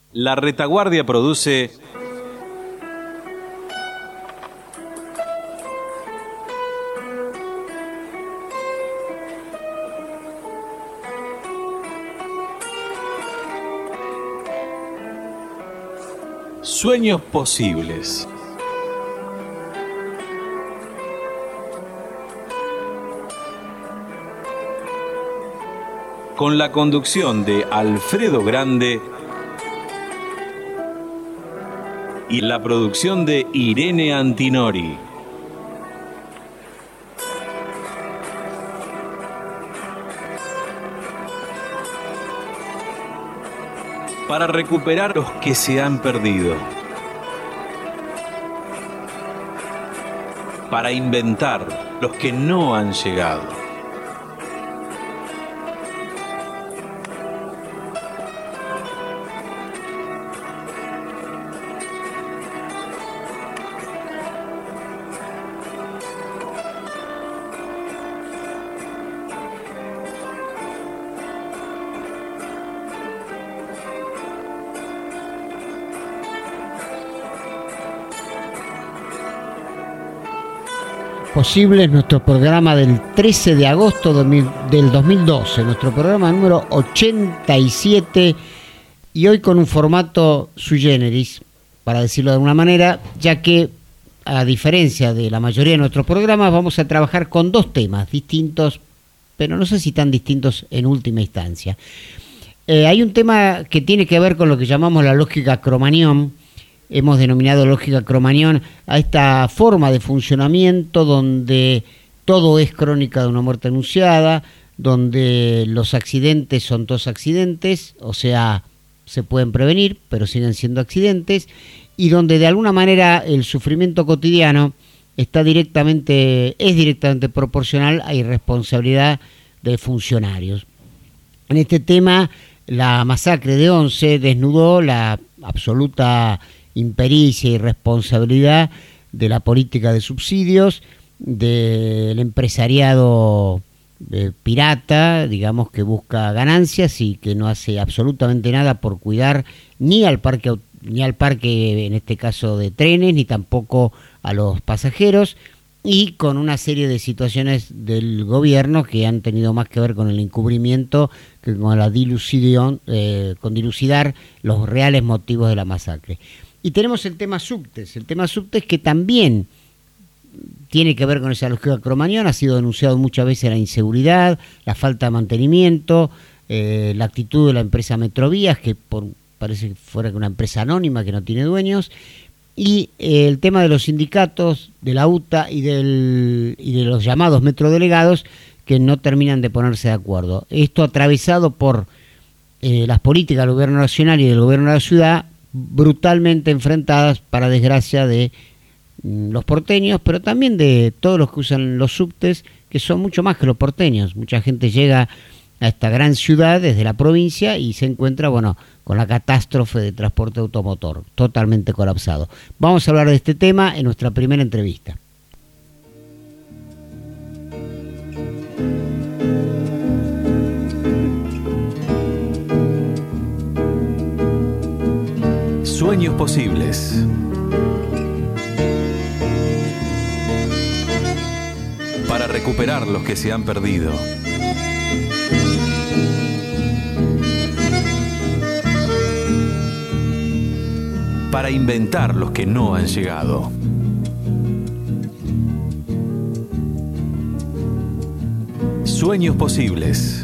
La Retaguardia produce Sueños Posibles. Con la conducción de Alfredo Grande y la producción de Irene Antinori. Para recuperar los que se han perdido. Para inventar los que no han llegado. Posibles, nuestro programa del 13 de agosto del 2012, nuestro programa número 87, y hoy con un formato sui generis, para decirlo de alguna manera, ya que a diferencia de la mayoría de nuestros programas vamos a trabajar con dos temas distintos, pero no sé si tan distintos en última instancia. Hay un tema que tiene que ver con lo que llamamos la lógica Cromagnon. Hemos denominado lógica Cromagnon a esta forma de funcionamiento donde todo es crónica de una muerte anunciada, donde los accidentes son todos accidentes, o sea, se pueden prevenir, pero siguen siendo accidentes, y donde de alguna manera el sufrimiento cotidiano es directamente proporcional a irresponsabilidad de funcionarios. En este tema, la masacre de Once desnudó la absoluta impericia y responsabilidad de la política de subsidios, del empresariado pirata, digamos, que busca ganancias y que no hace absolutamente nada por cuidar ni al parque, en este caso de trenes, ni tampoco a los pasajeros, y con una serie de situaciones del gobierno que han tenido más que ver con el encubrimiento que con la dilucidar los reales motivos de la masacre. Y tenemos el tema subtes que también tiene que ver con esa lógica Cromagnon. Ha sido denunciado muchas veces la inseguridad, la falta de mantenimiento, la actitud de la empresa Metrovías, que parece que fuera una empresa anónima que no tiene dueños, y el tema de los sindicatos, de la UTA y de los llamados metrodelegados que no terminan de ponerse de acuerdo. Esto atravesado por las políticas del gobierno nacional y del gobierno de la ciudad, brutalmente enfrentadas, para desgracia de los porteños, pero también de todos los que usan los subtes, que son mucho más que los porteños. Mucha gente llega a esta gran ciudad desde la provincia y se encuentra, con la catástrofe de transporte automotor, totalmente colapsado. Vamos a hablar de este tema en nuestra primera entrevista. Sueños Posibles. Para recuperar los que se han perdido. Para inventar los que no han llegado. Sueños Posibles.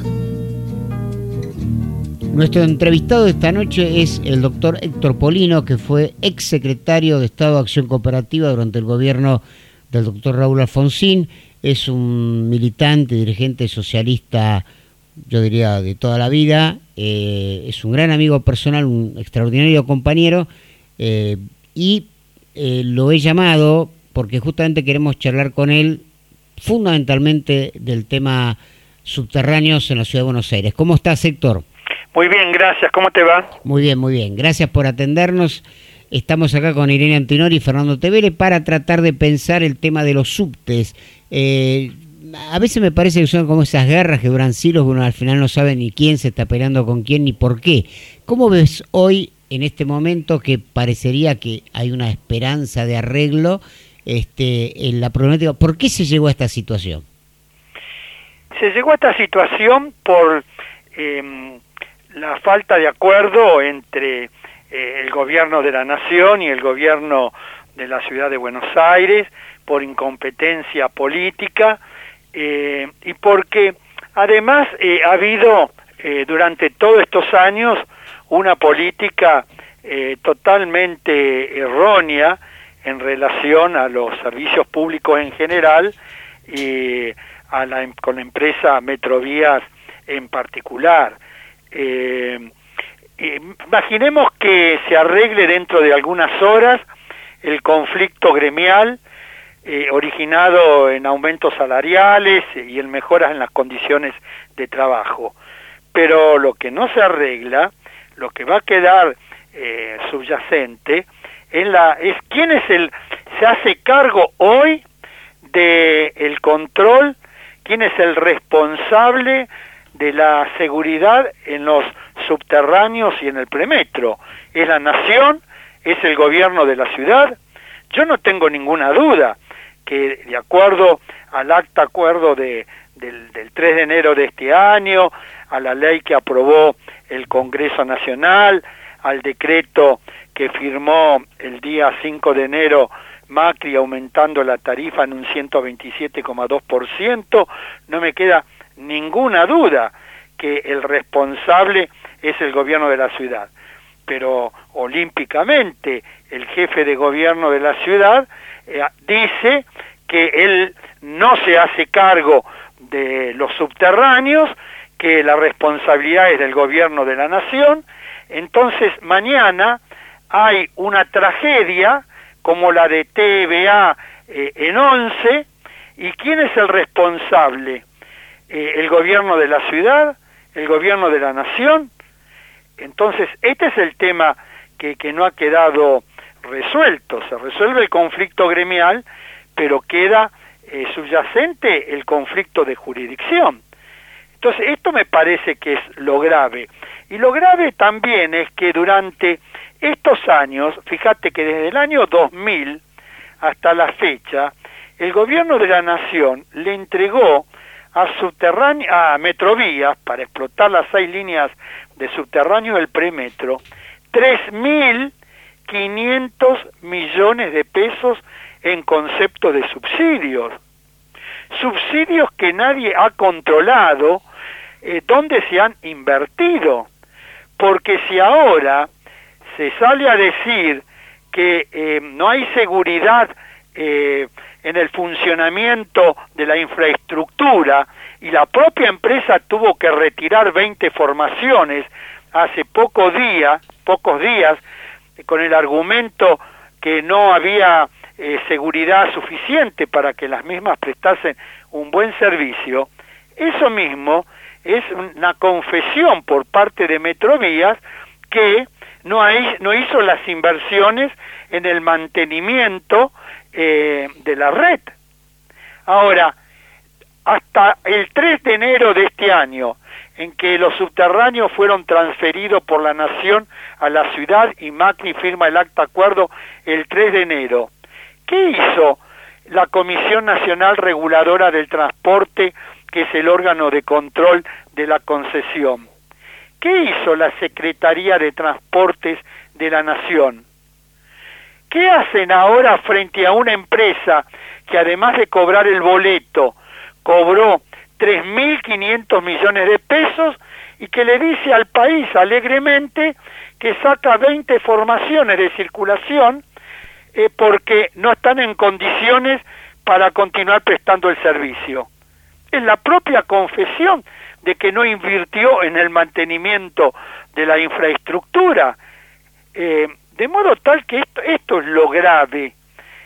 Nuestro entrevistado de esta noche es el doctor Héctor Polino, que fue exsecretario de Estado de Acción Cooperativa durante el gobierno del doctor Raúl Alfonsín. Es un militante, dirigente socialista, yo diría, de toda la vida. Es un gran amigo personal, un extraordinario compañero, y lo he llamado porque justamente queremos charlar con él fundamentalmente del tema subterráneos en la Ciudad de Buenos Aires. ¿Cómo estás, Héctor? Muy bien, gracias. ¿Cómo te va? Muy bien. Gracias por atendernos. Estamos acá con Irene Antinori y Fernando Tevere para tratar de pensar el tema de los subtes. A veces me parece que son como esas guerras que duran siglos, que uno al final no sabe ni quién se está peleando con quién ni por qué. ¿Cómo ves hoy en este momento que parecería que hay una esperanza de arreglo en la problemática. ¿Por qué se llegó a esta situación? Se llegó a esta situación por la falta de acuerdo entre el gobierno de la Nación y el gobierno de la Ciudad de Buenos Aires, por incompetencia política, y porque además ha habido durante todos estos años una política totalmente errónea en relación a los servicios públicos en general y con la empresa Metrovías en particular. Imaginemos que se arregle dentro de algunas horas el conflicto gremial originado en aumentos salariales y en mejoras en las condiciones de trabajo. Pero lo que no se arregla, lo que va a quedar subyacente, es quién se hace cargo hoy del control, quién es el responsable de la seguridad en los subterráneos y en el premetro. ¿Es la Nación? ¿Es el gobierno de la ciudad? Yo no tengo ninguna duda que, de acuerdo al acuerdo del 3 de enero de este año, a la ley que aprobó el Congreso Nacional, al decreto que firmó el día 5 de enero Macri aumentando la tarifa en un 127,2%, no me queda ninguna duda que el responsable es el gobierno de la ciudad. Pero olímpicamente el jefe de gobierno de la ciudad dice que él no se hace cargo de los subterráneos, que la responsabilidad es del gobierno de la Nación. Entonces mañana hay una tragedia como la de TVA en 11, ¿y quién es el responsable? ¿El gobierno de la ciudad? ¿El gobierno de la Nación? Entonces este es el tema que no ha quedado resuelto. Se resuelve el conflicto gremial, pero queda subyacente el conflicto de jurisdicción. Entonces esto me parece que es lo grave. Y lo grave también es que durante estos años, fíjate que desde el año 2000 hasta la fecha, el gobierno de la Nación le entregó a Metrovías, para explotar las 6 líneas de subterráneo del premetro, 3.500 millones de pesos en concepto de subsidios. Subsidios que nadie ha controlado dónde se han invertido. Porque si ahora se sale a decir que no hay seguridad en el funcionamiento de la infraestructura y la propia empresa tuvo que retirar 20 formaciones hace pocos días, con el argumento que no había seguridad suficiente para que las mismas prestasen un buen servicio, eso mismo es una confesión por parte de Metrovías que no hizo las inversiones en el mantenimiento de la red. Ahora, hasta el 3 de enero de este año, en que los subterráneos fueron transferidos por la Nación a la ciudad y Macri firma el acta acuerdo el 3 de enero, ¿qué hizo la Comisión Nacional Reguladora del Transporte, que es el órgano de control de la concesión? ¿Qué hizo la Secretaría de Transportes de la Nación? ¿Qué hacen ahora frente a una empresa que, además de cobrar el boleto, cobró 3.500 millones de pesos y que le dice al país alegremente que saca 20 formaciones de circulación porque no están en condiciones para continuar prestando el servicio? Es la propia confesión de que no invirtió en el mantenimiento de la infraestructura, de modo tal que esto es lo grave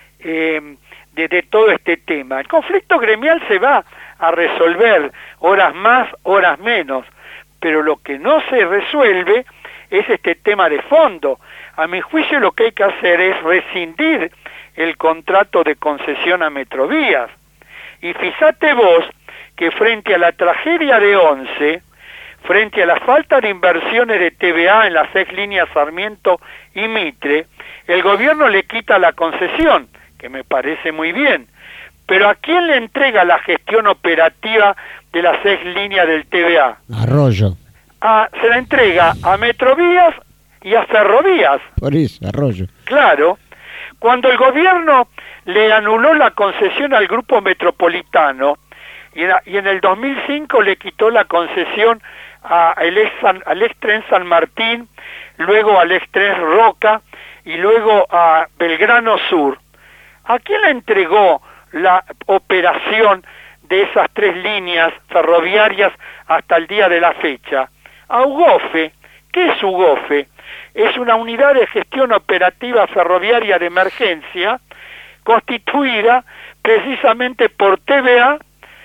de todo este tema. El conflicto gremial se va a resolver, horas más, horas menos, pero lo que no se resuelve es este tema de fondo. A mi juicio lo que hay que hacer es rescindir el contrato de concesión a Metrovías. Y fíjate vos que frente a la tragedia de 11 Frente a la falta de inversiones de TVA en las 6 líneas Sarmiento y Mitre, el gobierno le quita la concesión, que me parece muy bien, pero ¿a quién le entrega la gestión operativa de las 6 líneas del TVA? Arroyo. Se la entrega a Metrovías y a Ferrovías. Por eso, Arroyo. Claro, cuando el gobierno le anuló la concesión al Grupo Metropolitano y en el 2005 le quitó la concesión al Extren San Martín, luego al Extren Roca y luego a Belgrano Sur, ¿a quién le entregó la operación de esas 3 líneas ferroviarias hasta el día de la fecha? A UGOFE. ¿Qué es UGOFE? Es una unidad de gestión operativa ferroviaria de emergencia constituida precisamente por TVA,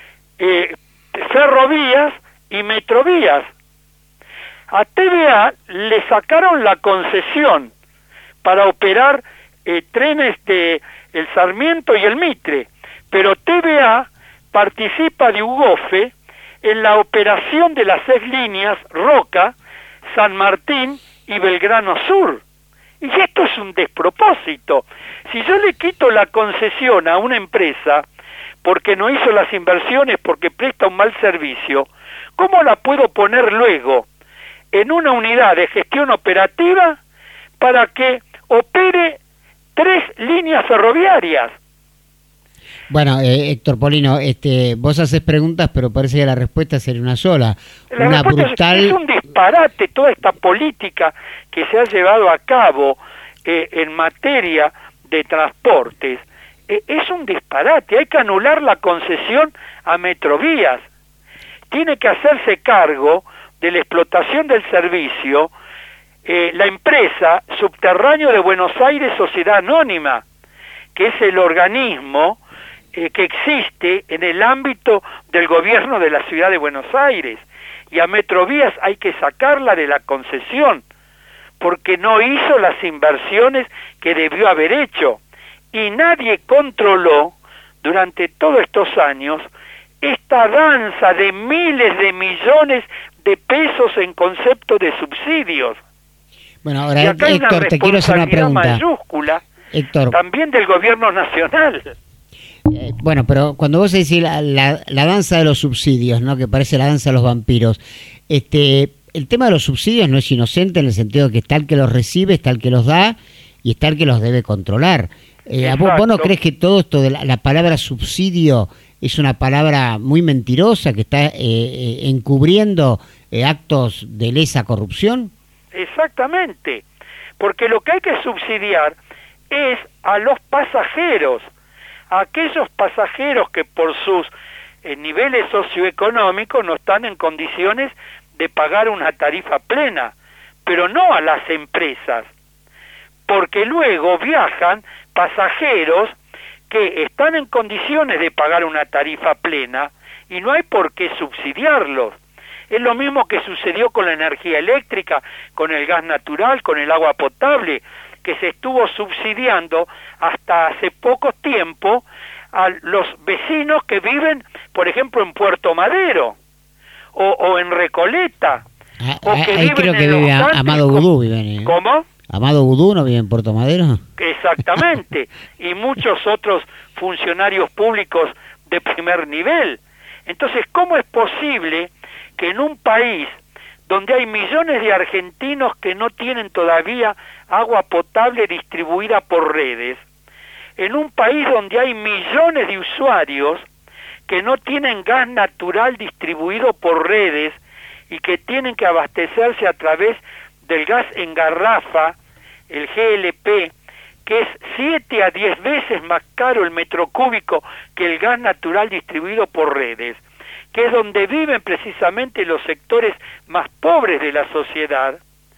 Ferrovías y Metrovías. A TVA le sacaron la concesión para operar trenes de el Sarmiento y el Mitre, pero TVA participa de UGOFE en la operación de las 6 líneas Roca, San Martín y Belgrano Sur. Y esto es un despropósito. Si yo le quito la concesión a una empresa porque no hizo las inversiones, porque presta un mal servicio, ¿cómo la puedo poner luego en una unidad de gestión operativa para que opere 3 líneas ferroviarias? Bueno, Héctor Polino, vos haces preguntas, pero parece que la respuesta sería una sola. Una brutal... Es un disparate toda esta política que se ha llevado a cabo en materia de transportes. Es un disparate, hay que anular la concesión a Metrovías. Tiene que hacerse cargo de la explotación del servicio la empresa Subterráneo de Buenos Aires Sociedad Anónima, que es el organismo que existe en el ámbito del gobierno de la ciudad de Buenos Aires, y a Metrovías hay que sacarla de la concesión porque no hizo las inversiones que debió haber hecho, y nadie controló durante todos estos años esta danza de miles de millones de pesos en concepto de subsidios. Bueno, ahora, Héctor, te quiero hacer una pregunta mayúscula, Héctor, también del gobierno nacional. Bueno, pero cuando vos decís la danza de los subsidios, ¿no?, que parece la danza de los vampiros, el tema de los subsidios no es inocente en el sentido de que está el que los recibe, está el que los da y está el que los debe controlar. ¿Vos no crees que todo esto de la palabra subsidio es una palabra muy mentirosa que está encubriendo actos de lesa corrupción? Exactamente, porque lo que hay que subsidiar es a los pasajeros, a aquellos pasajeros que por sus niveles socioeconómicos no están en condiciones de pagar una tarifa plena, pero no a las empresas, porque luego viajan pasajeros que están en condiciones de pagar una tarifa plena y no hay por qué subsidiarlos. Es lo mismo que sucedió con la energía eléctrica, con el gas natural, con el agua potable, que se estuvo subsidiando hasta hace poco tiempo a los vecinos que viven, por ejemplo, en Puerto Madero o en Recoleta. Ahí creo que vive Amado Vudú. ¿Cómo? ¿Amado Vudú no vive en Puerto Madero? Exactamente, y muchos otros funcionarios públicos de primer nivel. Entonces, ¿cómo es posible que en un país donde hay millones de argentinos que no tienen todavía agua potable distribuida por redes, en un país donde hay millones de usuarios que no tienen gas natural distribuido por redes y que tienen que abastecerse a través del gas en garrafa, el GLP, que es 7 a 10 veces más caro el metro cúbico que el gas natural distribuido por redes, que es donde viven precisamente los sectores más pobres de la sociedad,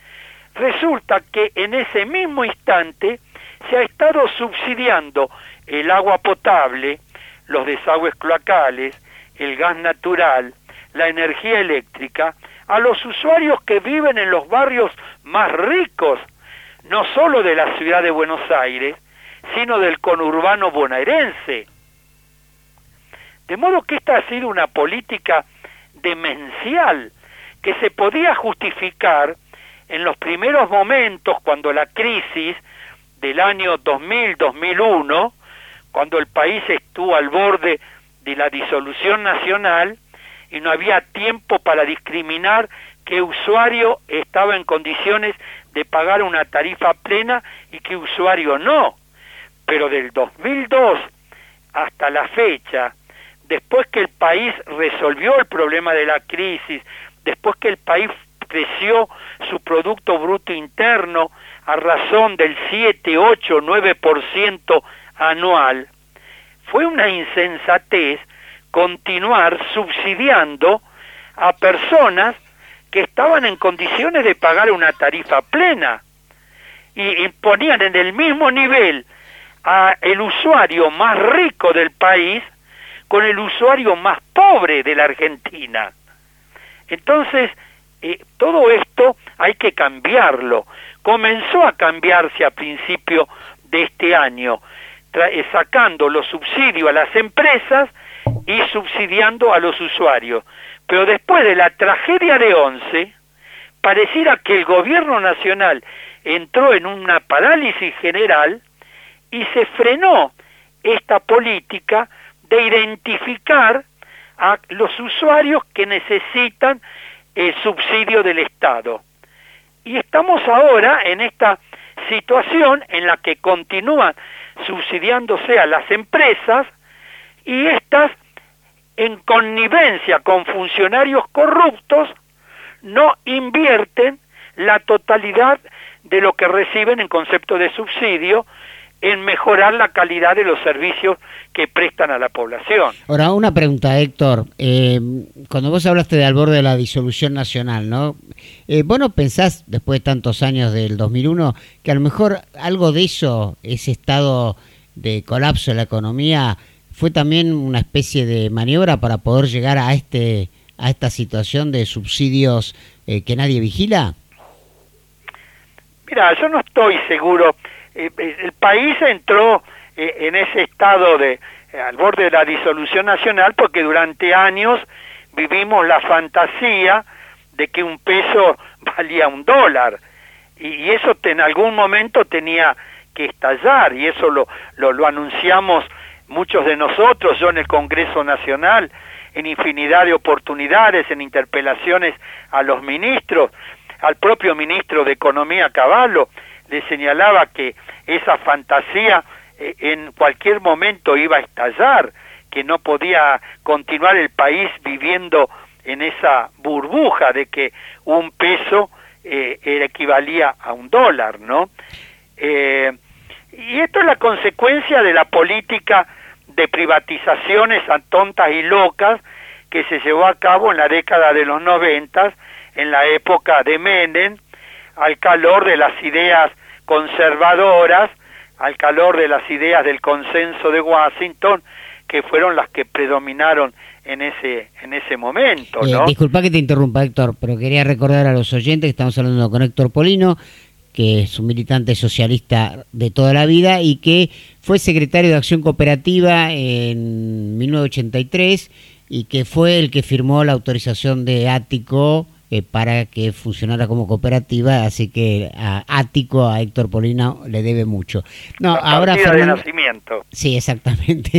resulta que en ese mismo instante se ha estado subsidiando el agua potable, los desagües cloacales, el gas natural, la energía eléctrica, a los usuarios que viven en los barrios más ricos, no solo de la ciudad de Buenos Aires, sino del conurbano bonaerense. De modo que esta ha sido una política demencial que se podía justificar en los primeros momentos, cuando la crisis del año 2000-2001, cuando el país estuvo al borde de la disolución nacional y no había tiempo para discriminar qué usuario estaba en condiciones de pagar una tarifa plena y qué usuario no. Pero del 2002 hasta la fecha, después que el país resolvió el problema de la crisis, después que el país creció su Producto Bruto Interno a razón del 7, 8, 9% anual, fue una insensatez continuar subsidiando a personas que estaban en condiciones de pagar una tarifa plena y ponían en el mismo nivel a el usuario más rico del país con el usuario más pobre de la Argentina. Entonces, todo esto hay que cambiarlo. Comenzó a cambiarse a principio de este año, sacando los subsidios a las empresas y subsidiando a los usuarios. Pero después de la tragedia de Once, pareciera que el gobierno nacional entró en una parálisis general y se frenó esta política de identificar a los usuarios que necesitan el subsidio del Estado. Y estamos ahora en esta situación en la que continúan subsidiándose a las empresas y estas, en connivencia con funcionarios corruptos, no invierten la totalidad de lo que reciben en concepto de subsidio en mejorar la calidad de los servicios que prestan a la población. Ahora, una pregunta, Héctor. Cuando vos hablaste de al borde de la disolución nacional, ¿no? ¿Vos no pensás, después de tantos años del 2001, que a lo mejor algo de eso, ese estado de colapso de la economía, fue también una especie de maniobra para poder llegar a esta situación de subsidios que nadie vigila? Mira, yo no estoy seguro. El país entró en ese estado al borde de la disolución nacional porque durante años vivimos la fantasía de que un peso valía $1 y eso en algún momento tenía que estallar, y eso lo anunciamos muchos de nosotros, yo en el Congreso Nacional, en infinidad de oportunidades, en interpelaciones a los ministros, al propio ministro de Economía Cavallo, le señalaba que esa fantasía en cualquier momento iba a estallar, que no podía continuar el país viviendo en esa burbuja de que un peso equivalía a $1, ¿no? Y esto es la consecuencia de la política de privatizaciones tontas y locas que se llevó a cabo en la década de los 90, en la época de Menem, al calor de las ideas conservadoras, al calor de las ideas del consenso de Washington, que fueron las que predominaron en ese momento, ¿no? Disculpa que te interrumpa, Héctor, pero quería recordar a los oyentes que estamos hablando con Héctor Polino, que es un militante socialista de toda la vida y que fue secretario de Acción Cooperativa en 1983 y que fue el que firmó la autorización de Ático para que funcionara como cooperativa, así que a Ático, a Héctor Polino, le debe mucho. No, ahora Fernando, de nacimiento. Sí, exactamente.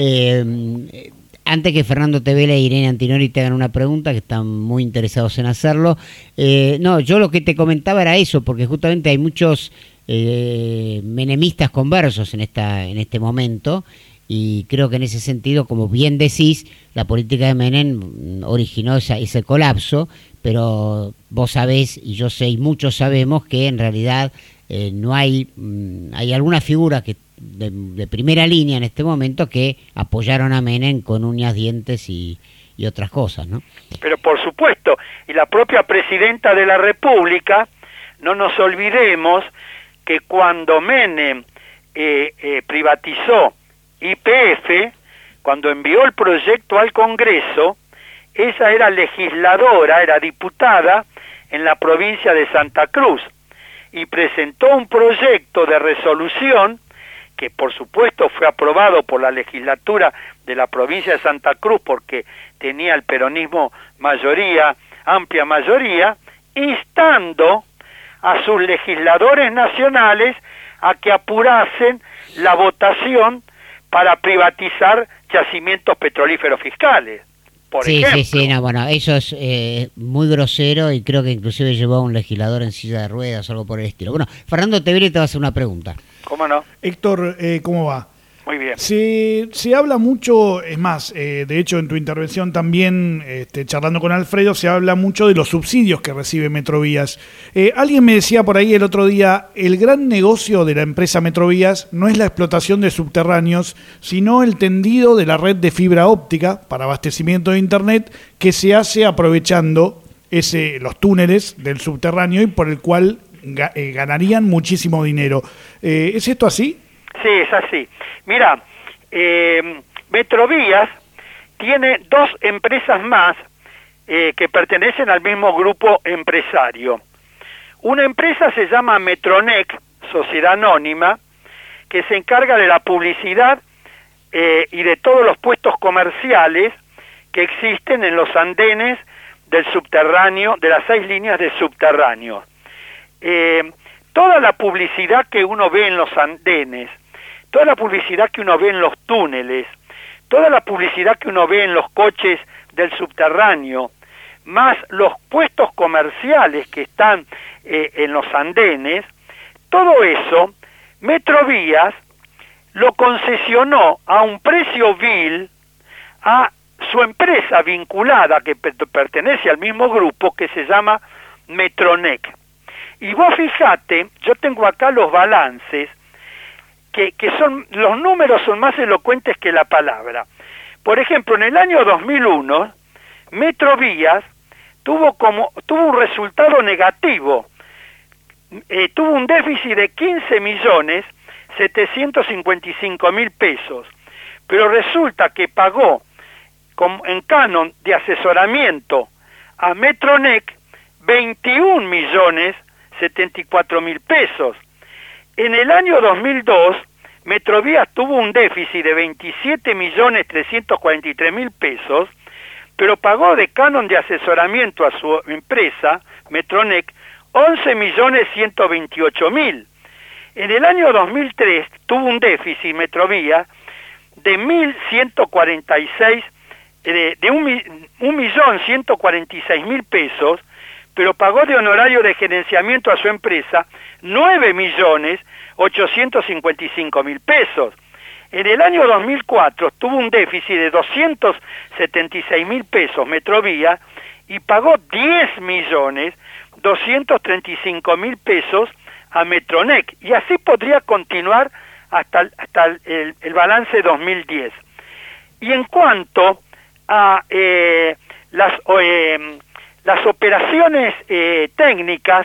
Antes que Fernando Tevela e Irene Antinori te hagan una pregunta, que están muy interesados en hacerlo, no, yo lo que te comentaba era eso, porque justamente hay muchos menemistas conversos en este momento, y creo que en ese sentido, como bien decís, la política de Menem originó ese colapso, pero vos sabés, y yo sé, y muchos sabemos, que en realidad no hay algunas figuras que de primera línea en este momento que apoyaron a Menem con uñas, dientes y otras cosas, ¿no? Pero por supuesto, y la propia presidenta de la República, no nos olvidemos que cuando Menem privatizó YPF, cuando envió el proyecto al Congreso, ella era legisladora, era diputada en la provincia de Santa Cruz, y presentó un proyecto de resolución que por supuesto fue aprobado por la legislatura de la provincia de Santa Cruz porque tenía el peronismo mayoría amplia mayoría, instando a sus legisladores nacionales a que apurasen la votación para privatizar yacimientos petrolíferos fiscales, por ejemplo. Sí, no, bueno, eso es muy grosero y creo que inclusive llevó a un legislador en silla de ruedas o algo por el estilo. Bueno, Fernando Tevere te va a hacer una pregunta. ¿Cómo no? Héctor, ¿cómo va? Muy bien. Se habla mucho, es más, de hecho en tu intervención también, charlando con Alfredo, se habla mucho de los subsidios que recibe Metrovías. Alguien me decía por ahí el otro día, el gran negocio de la empresa Metrovías no es la explotación de subterráneos, sino el tendido de la red de fibra óptica para abastecimiento de Internet que se hace aprovechando los túneles del subterráneo y por el cual ganarían muchísimo dinero. ¿Es esto así? Sí, es así. Mira, Metrovías tiene dos empresas más que pertenecen al mismo grupo empresario. Una empresa se llama Metronec, Sociedad Anónima, que se encarga de la publicidad y de todos los puestos comerciales que existen en los andenes del subterráneo, de las 6 líneas de subterráneo. Toda la publicidad que uno ve en los andenes, toda la publicidad que uno ve en los túneles, toda la publicidad que uno ve en los coches del subterráneo, más los puestos comerciales que están en los andenes, todo eso, Metrovías lo concesionó a un precio vil a su empresa vinculada, que pertenece al mismo grupo, que se llama Metronec. Y vos fijate, yo tengo acá los balances, que son, los números son más elocuentes que la palabra. Por ejemplo, en el año 2001, Metrovías tuvo un resultado negativo, tuvo un déficit de 15.755.000 pesos, pero resulta que pagó en canon de asesoramiento a Metronec 21.074.000 pesos. En el año 2002, Metrovías tuvo un déficit de 27.343.000 pesos, pero pagó de canon de asesoramiento a su empresa, Metronec, 11.128.000. En el año 2003 tuvo un déficit Metrovías de 1.146.000 pesos, pero pagó de honorario de gerenciamiento a su empresa 9.855.000 pesos. En el año 2004 tuvo un déficit de 276.000 pesos Metrovías y pagó 10.235.000 pesos a Metronec, y así podría continuar hasta el balance 2010. Y en cuanto a las operaciones técnicas,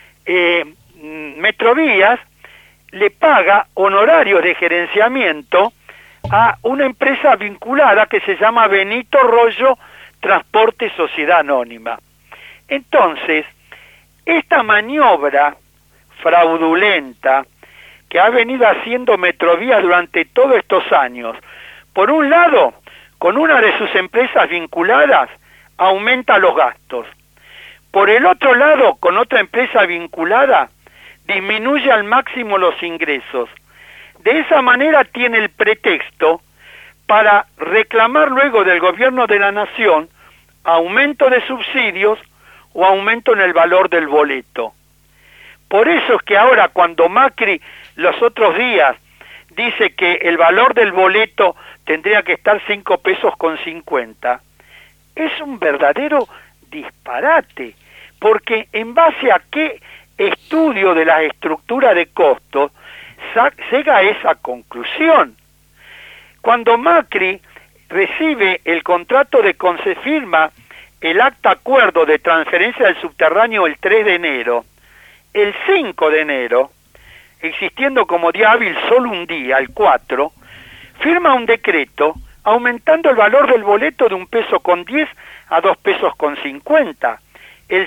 Metrovías le paga honorarios de gerenciamiento a una empresa vinculada que se llama Benito Rollo Transporte Sociedad Anónima. Entonces, esta maniobra fraudulenta que ha venido haciendo Metrovías durante todos estos años, por un lado, con una de sus empresas vinculadas, aumenta los gastos. Por el otro lado, con otra empresa vinculada, disminuye al máximo los ingresos. De esa manera tiene el pretexto para reclamar luego del gobierno de la nación aumento de subsidios o aumento en el valor del boleto. Por eso es que ahora, cuando Macri los otros días dice que el valor del boleto tendría que estar 5 pesos con 50, es un verdadero disparate, porque en base a qué estudio de la estructura de costos llega a esa conclusión. Cuando Macri recibe el contrato se firma el acta acuerdo de transferencia del subterráneo el 3 de enero, el 5 de enero, existiendo como día hábil solo un día, el 4, firma un decreto aumentando el valor del boleto de 1 peso con 10 a 2 pesos con 50, el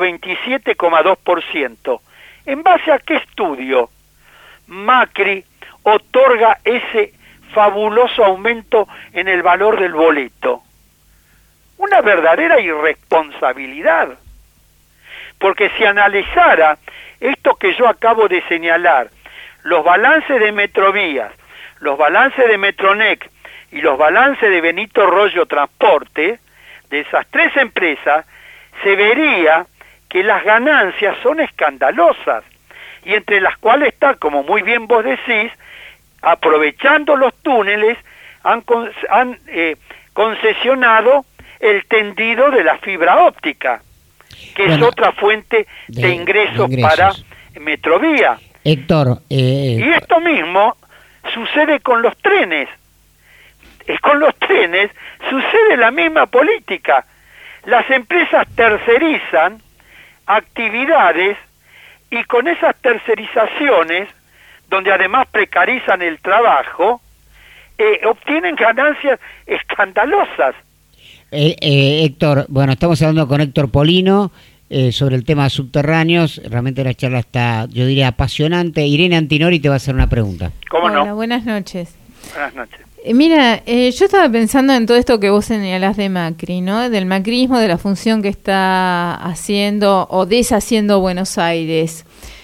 127,2%. ¿En base a qué estudio Macri otorga ese fabuloso aumento en el valor del boleto? una verdadera irresponsabilidad. Porque si analizara esto que yo acabo de señalar, los balances de Metrovías, los balances de Metronec y los balances de Benito Rollo Transporte, de esas tres empresas, se vería que las ganancias son escandalosas, y entre las cuales está, como muy bien vos decís, aprovechando los túneles, han concesionado el tendido de la fibra óptica, que es otra fuente de ingresos para Metrovía. Héctor, y esto mismo sucede con los trenes. Con los trenes sucede la misma política. Las empresas tercerizan actividades y con esas tercerizaciones, donde además precarizan el trabajo, obtienen ganancias escandalosas. Héctor, bueno, estamos hablando con Héctor Polino sobre el tema subterráneos. Realmente la charla está, yo diría, apasionante. Irene Antinori te va a hacer una pregunta. ¿Cómo no? Hola, buenas noches. Buenas noches. Mira, yo estaba pensando en todo esto que vos señalás de Macri, ¿no? Del macrismo, de la función que está haciendo o deshaciendo Buenos Aires.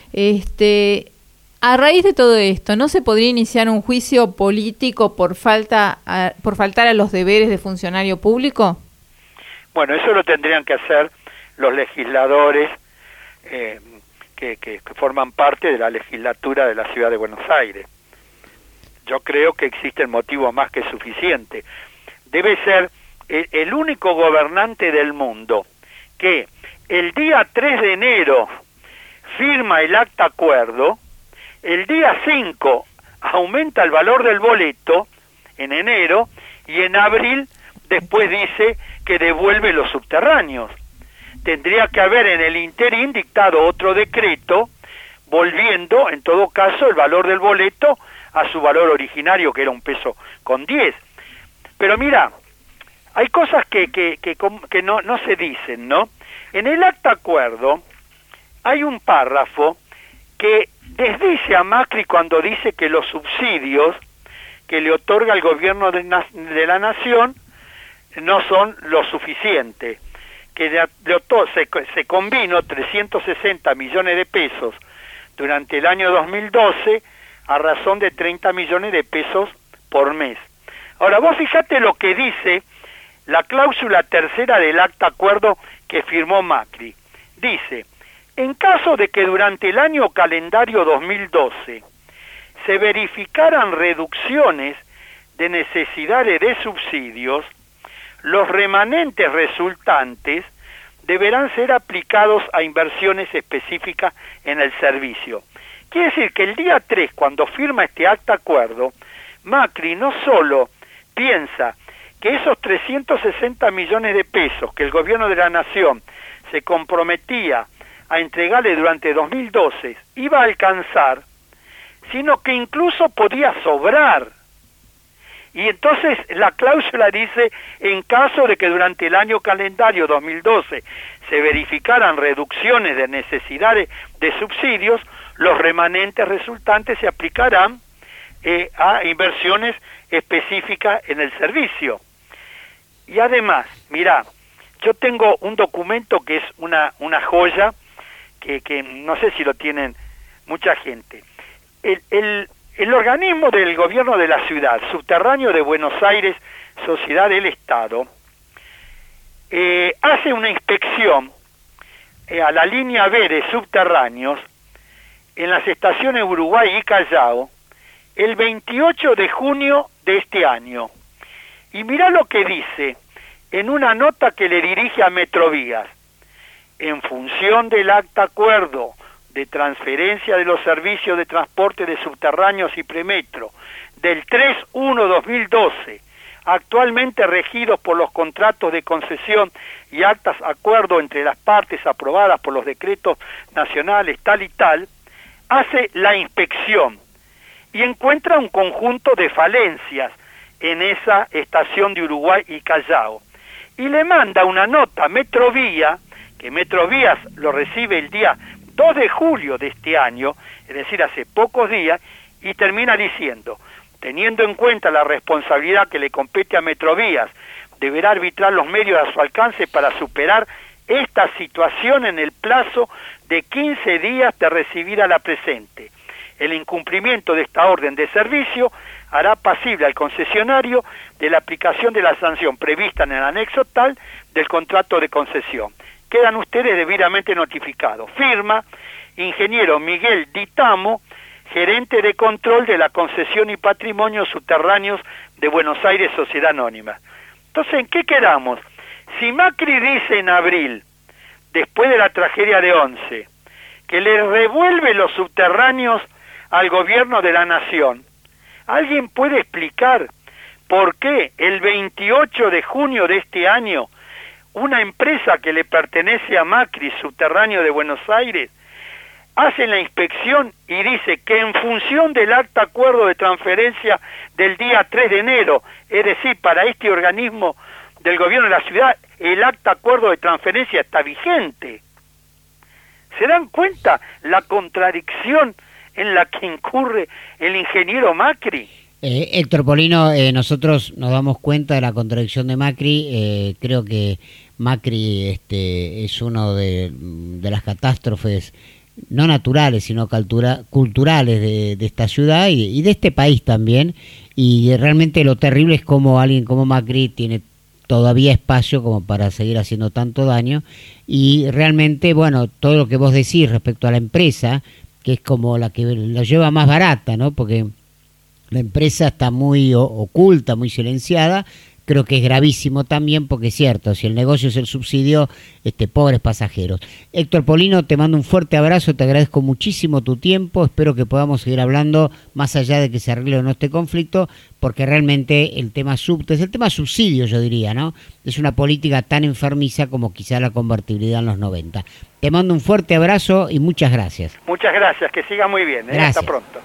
A raíz de todo esto, ¿no se podría iniciar un juicio político por faltar a los deberes de funcionario público? Bueno, eso lo tendrían que hacer los legisladores que forman parte de la legislatura de la Ciudad de Buenos Aires. Yo creo que existe el motivo más que suficiente. Debe ser el único gobernante del mundo que el día 3 de enero firma el acta acuerdo, el día 5 aumenta el valor del boleto en enero y en abril después dice que devuelve los subterráneos. Tendría que haber en el interín dictado otro decreto volviendo en todo caso el valor del boleto a su valor originario, que era 1 peso con 10. Pero mira, hay cosas que no se dicen, ¿no? En el acta acuerdo hay un párrafo que desdice a Macri cuando dice que los subsidios que le otorga el gobierno de la nación no son lo suficiente, que se combinó 360 millones de pesos durante el año 2012 a razón de 30 millones de pesos por mes. Ahora, vos fíjate lo que dice la cláusula tercera del acta acuerdo que firmó Macri. Dice: en caso de que durante el año calendario 2012 se verificaran reducciones de necesidades de subsidios, los remanentes resultantes deberán ser aplicados a inversiones específicas en el servicio. Quiere decir que el día 3, cuando firma este acta acuerdo, Macri no solo piensa que esos 360 millones de pesos que el gobierno de la nación se comprometía a entregarle durante 2012 iba a alcanzar, sino que incluso podía sobrar. Y entonces la cláusula dice: en caso de que durante el año calendario 2012 se verificaran reducciones de necesidades de subsidios, los remanentes resultantes se aplicarán a inversiones específicas en el servicio. Y además, mirá, yo tengo un documento que es una joya, que no sé si lo tienen mucha gente. El organismo del gobierno de la ciudad, Subterráneo de Buenos Aires, Sociedad del Estado, hace una inspección a la línea B de subterráneos en las estaciones Uruguay y Callao el 28 de junio de este año. Y mirá lo que dice en una nota que le dirige a Metrovías: en función del acta acuerdo de transferencia de los servicios de transporte de subterráneos y premetro del 3/1/2012, actualmente regidos por los contratos de concesión y actas acuerdo entre las partes aprobadas por los decretos nacionales tal y tal, hace la inspección y encuentra un conjunto de falencias en esa estación de Uruguay y Callao, y le manda una nota a Metrovía, que Metrovías lo recibe el día 2 de julio de este año, es decir, hace pocos días, y termina diciendo: teniendo en cuenta la responsabilidad que le compete a Metrovías deberá arbitrar los medios a su alcance para superar esta situación en el plazo de 15 días de recibir a la presente. El incumplimiento de esta orden de servicio hará pasible al concesionario de la aplicación de la sanción prevista en el anexo tal del contrato de concesión. Quedan ustedes debidamente notificados. Firma ingeniero Miguel Ditamo, gerente de control de la concesión y patrimonios subterráneos de Buenos Aires, Sociedad Anónima. Entonces, ¿en qué quedamos? Si Macri dice en abril, después de la tragedia de Once, que le revuelve los subterráneos al gobierno de la nación, ¿alguien puede explicar por qué el 28 de junio de este año una empresa que le pertenece a Macri, Subterráneo de Buenos Aires, hace la inspección y dice que en función del acta acuerdo de transferencia del día 3 de enero, es decir, para este organismo del gobierno de la ciudad, el acta acuerdo de transferencia está vigente? ¿Se dan cuenta la contradicción en la que incurre el ingeniero Macri? Héctor Polino, nosotros nos damos cuenta de la contradicción de Macri. Creo que Macri es uno de las catástrofes no naturales, sino culturales de esta ciudad y de este país también. Y realmente lo terrible es cómo alguien como Macri tiene todavía espacio como para seguir haciendo tanto daño. Y realmente, bueno, todo lo que vos decís respecto a la empresa, que es como la que la lleva más barata, ¿no? Porque la empresa está muy oculta, muy silenciada. Creo que es gravísimo también, porque es cierto, si el negocio es el subsidio, pobres pasajeros. Héctor Polino, te mando un fuerte abrazo, te agradezco muchísimo tu tiempo, espero que podamos seguir hablando más allá de que se arregle o no este conflicto, porque realmente el tema subsidio, yo diría, ¿no? Es una política tan enfermiza como quizá la convertibilidad en los 90. Te mando un fuerte abrazo y muchas gracias. Muchas gracias, que siga muy bien. Hasta pronto.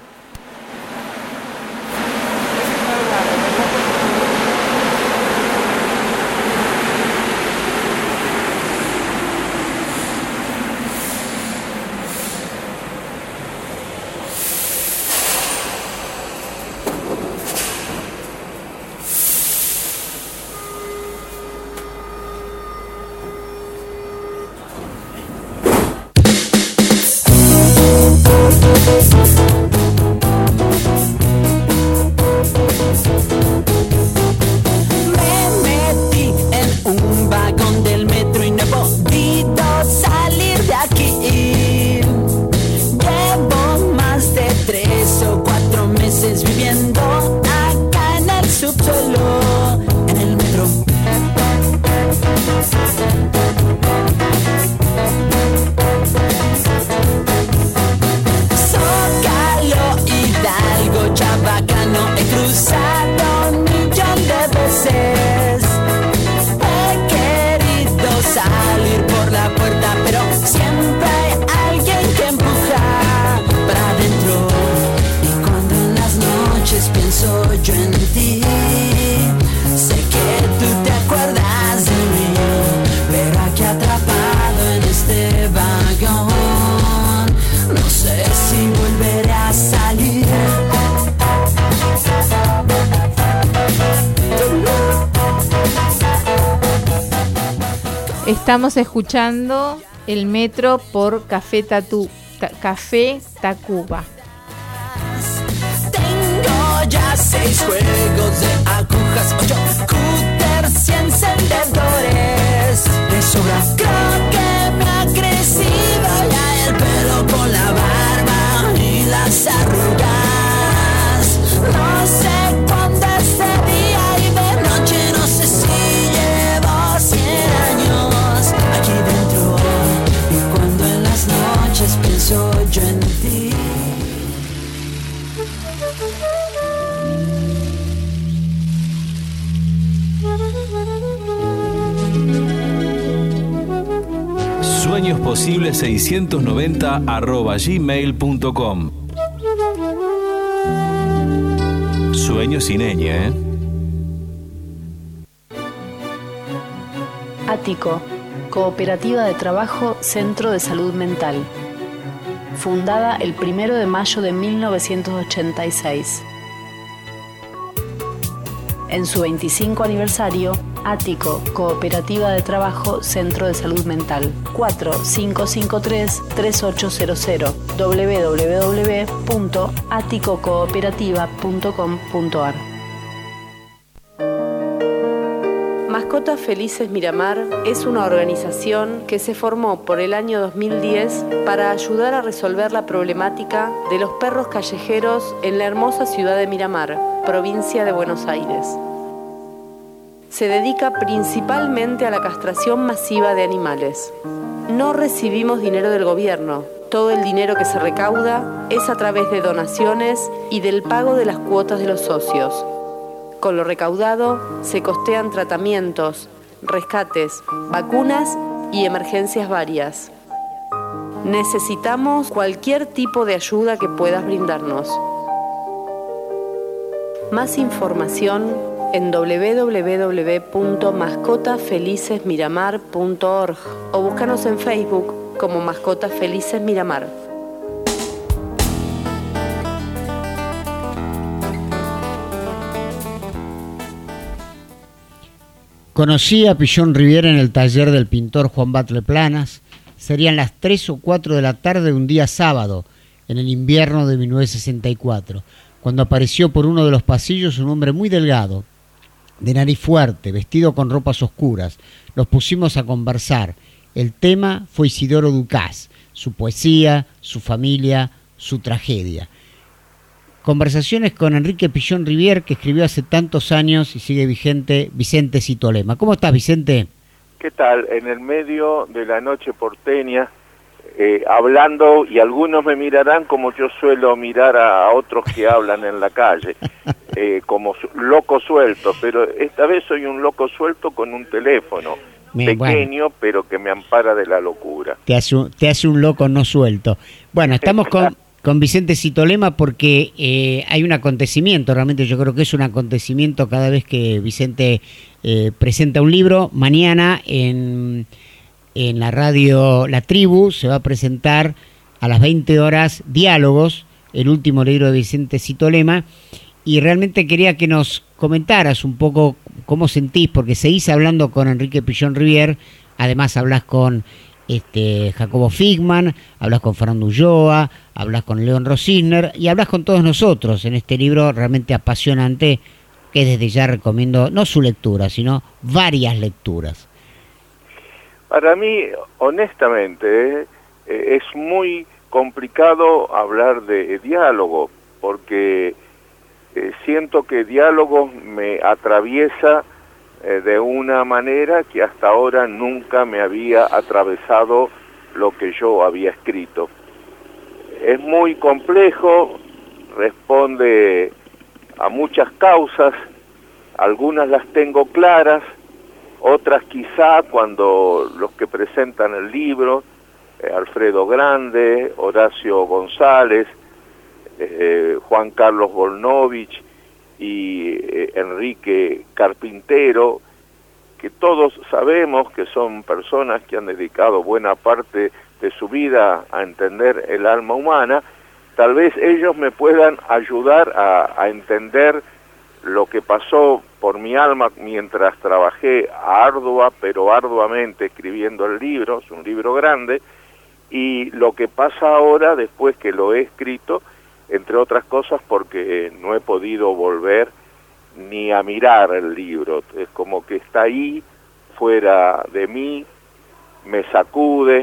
Estamos escuchando el metro por Café Tacuba. Tengo ya 6 juegos de agujas, 8 scooters y encendedores. De sobra creo que me ha crecido ya el pelo con la barba y las arrugas. No sé cuándo es de día y de noche, no sé si llevo 100 años aquí dentro, y cuando en las noches pienso yo en ti. sueñosposibles690@gmail.com. Sueños sin ñ, ¿eh? Ático, Cooperativa de Trabajo Centro de Salud Mental. Fundada el 1 de mayo de 1986. En su 25 aniversario, Ático, Cooperativa de Trabajo, Centro de Salud Mental. 4553-3800 www.aticocooperativa.com.ar. Mascotas Felices Miramar es una organización que se formó por el año 2010 para ayudar a resolver la problemática de los perros callejeros en la hermosa ciudad de Miramar, provincia de Buenos Aires. Se dedica principalmente a la castración masiva de animales. No recibimos dinero del gobierno. Todo el dinero que se recauda es a través de donaciones y del pago de las cuotas de los socios. Con lo recaudado se costean tratamientos, rescates, vacunas y emergencias varias. Necesitamos cualquier tipo de ayuda que puedas brindarnos. Más información en www.mascotafelicesmiramar.org o búscanos en Facebook como Mascotas Felices Miramar. Conocí a Pichón Rivière en el taller del pintor Juan Batlle Planas. Serían las 3 o 4 de la tarde de un día sábado, en el invierno de 1964, cuando apareció por uno de los pasillos un hombre muy delgado, de nariz fuerte, vestido con ropas oscuras. Nos pusimos a conversar. El tema fue Isidoro Ducás, su poesía, su familia, su tragedia. Conversaciones con Enrique Pichón Rivière, que escribió hace tantos años y sigue vigente, Vicente Citolema. ¿Cómo estás, Vicente? ¿Qué tal? En el medio de la noche porteña, hablando, y algunos me mirarán como yo suelo mirar a otros que hablan en la calle, como loco suelto, pero esta vez soy un loco suelto con un teléfono. Bien, pequeño, bueno, pero que me ampara de la locura. Te hace un loco no suelto. Bueno, estamos con Vicente Citolema porque hay un acontecimiento, realmente yo creo que es un acontecimiento cada vez que Vicente presenta un libro. Mañana en la radio La Tribu se va a presentar a las 20 horas Diálogos, el último libro de Vicente Citolema, y realmente quería que nos comentaras un poco cómo sentís, porque seguís hablando con Enrique Pichón Rivière, además hablas con Jacobo Figman, hablas con Fernando Ulloa, hablas con León Rosisner y hablas con todos nosotros en este libro realmente apasionante, que desde ya recomiendo no su lectura, sino varias lecturas. Para mí, honestamente, es muy complicado hablar de diálogo, porque siento que diálogo me atraviesa de una manera que hasta ahora nunca me había atravesado lo que yo había escrito. Es muy complejo, responde a muchas causas, algunas las tengo claras, otras quizá cuando los que presentan el libro, Alfredo Grande, Horacio González, Juan Carlos Volnovich y Enrique Carpintero, que todos sabemos que son personas que han dedicado buena parte de su vida a entender el alma humana, tal vez ellos me puedan ayudar a entender lo que pasó por mi alma mientras trabajé pero arduamente escribiendo el libro, es un libro grande, y lo que pasa ahora después que lo he escrito, entre otras cosas porque no he podido volver ni a mirar el libro, es como que está ahí, fuera de mí, me sacude.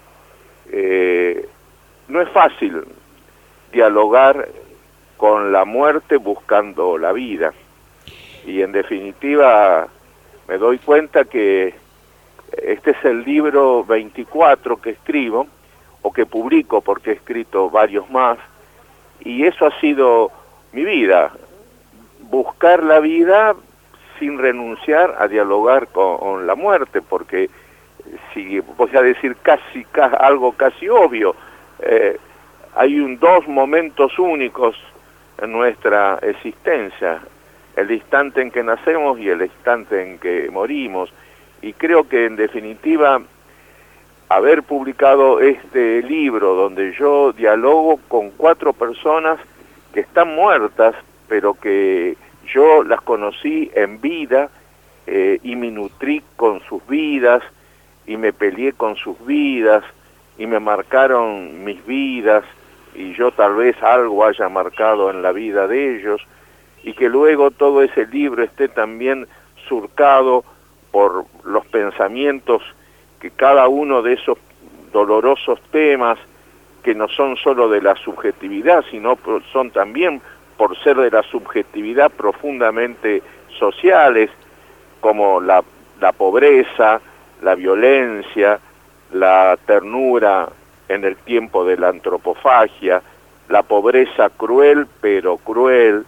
No es fácil dialogar con la muerte buscando la vida, y en definitiva me doy cuenta que este es el libro 24 que escribo, o que publico porque he escrito varios más, y eso ha sido mi vida, buscar la vida sin renunciar a dialogar con la muerte, porque si voy a decir algo casi obvio, hay dos momentos únicos en nuestra existencia, el instante en que nacemos y el instante en que morimos, y creo que en definitiva haber publicado este libro donde yo dialogo con 4 personas que están muertas, pero que yo las conocí en vida y me nutrí con sus vidas y me peleé con sus vidas y me marcaron mis vidas y yo tal vez algo haya marcado en la vida de ellos, y que luego todo ese libro esté también surcado por los pensamientos que cada uno de esos dolorosos temas, que no son solo de la subjetividad, sino son también, por ser de la subjetividad, profundamente sociales, como la pobreza, la violencia, la ternura en el tiempo de la antropofagia, la pobreza cruel pero cruel,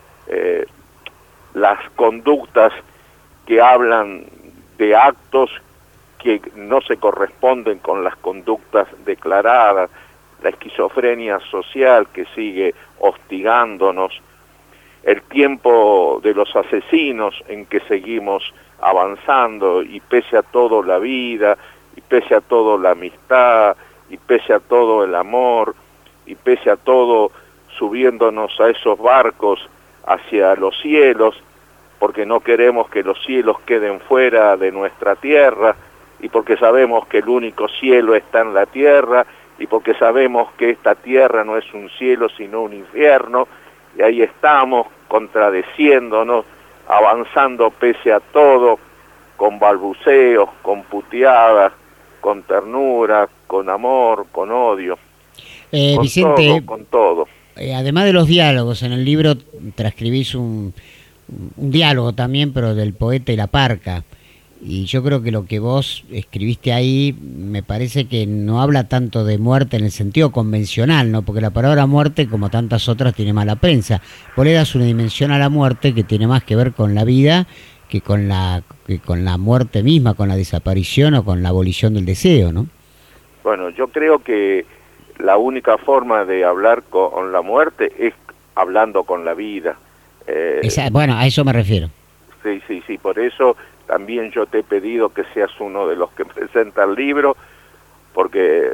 las conductas que hablan de actos que no se corresponden con las conductas declaradas, la esquizofrenia social que sigue hostigándonos, el tiempo de los asesinos en que seguimos avanzando y pese a todo la vida, y pese a todo la amistad, y pese a todo el amor, y pese a todo subiéndonos a esos barcos hacia los cielos, porque no queremos que los cielos queden fuera de nuestra tierra, y porque sabemos que el único cielo está en la tierra, y porque sabemos que esta tierra no es un cielo sino un infierno, y ahí estamos contradeciéndonos, avanzando pese a todo, con balbuceos, con puteadas, con ternura, con amor, con odio, con Vicente, todo, con todo. Además de los diálogos, en el libro transcribís un diálogo también, pero del poeta y la parca. Y yo creo que lo que vos escribiste ahí me parece que no habla tanto de muerte en el sentido convencional, ¿no? Porque la palabra muerte, como tantas otras, tiene mala prensa. Vos le das una dimensión a la muerte que tiene más que ver con la vida que con la muerte misma, con la desaparición o con la abolición del deseo, ¿no? Bueno, yo creo que la única forma de hablar con la muerte es hablando con la vida. Bueno, a eso me refiero. Sí, por eso también yo te he pedido que seas uno de los que presenta el libro, porque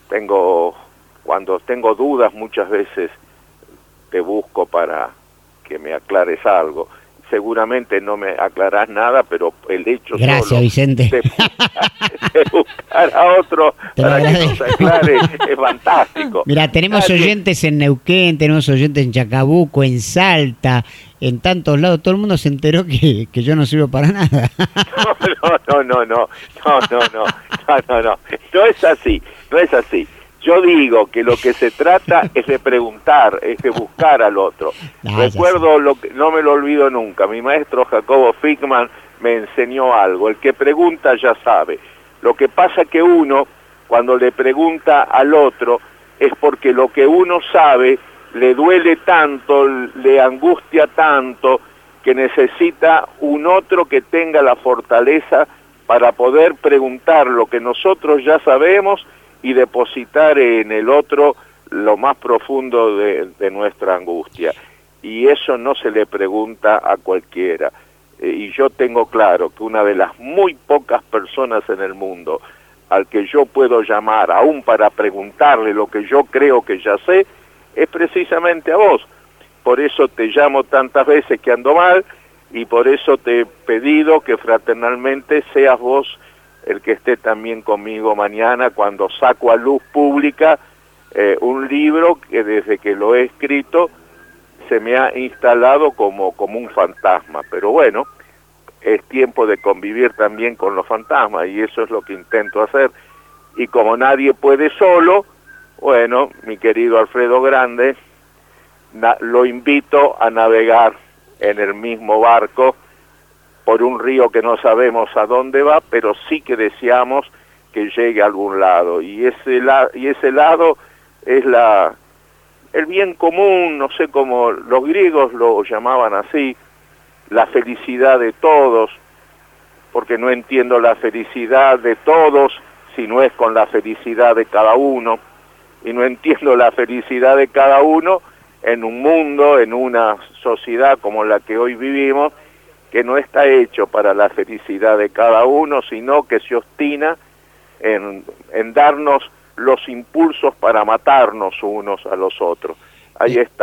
cuando tengo dudas muchas veces te busco para que me aclares algo. Seguramente no me aclarás nada, pero el hecho Gracias, solo Vicente. de buscar a otro para que nos aclare es fantástico. Mira, tenemos oyentes en Neuquén, tenemos oyentes en Chacabuco, en Salta, en tantos lados. Todo el mundo se enteró que yo no sirvo para nada. No es así, no es así. Yo digo que lo que se trata es de preguntar, es de buscar al otro. Recuerdo, no me lo olvido nunca, mi maestro Jacobo Fickman me enseñó algo: el que pregunta ya sabe. Lo que pasa que uno, cuando le pregunta al otro, es porque lo que uno sabe le duele tanto, le angustia tanto, que necesita un otro que tenga la fortaleza para poder preguntar lo que nosotros ya sabemos y depositar en el otro lo más profundo de nuestra angustia. Y eso no se le pregunta a cualquiera. Y yo tengo claro que una de las muy pocas personas en el mundo al que yo puedo llamar, aún para preguntarle lo que yo creo que ya sé, es precisamente a vos. Por eso te llamo tantas veces que ando mal, y por eso te he pedido que fraternalmente seas vos el que esté también conmigo mañana cuando saco a luz pública un libro que desde que lo he escrito se me ha instalado como un fantasma. Pero bueno, es tiempo de convivir también con los fantasmas, y eso es lo que intento hacer. Y como nadie puede solo, bueno, mi querido Alfredo Grande, lo invito a navegar en el mismo barco por un río que no sabemos a dónde va, pero sí que deseamos que llegue a algún lado, y ese lado es el bien común, no sé cómo los griegos lo llamaban así, la felicidad de todos, porque no entiendo la felicidad de todos si no es con la felicidad de cada uno, y no entiendo la felicidad de cada uno en un mundo, en una sociedad como la que hoy vivimos, que no está hecho para la felicidad de cada uno, sino que se obstina en darnos los impulsos para matarnos unos a los otros. Ahí está.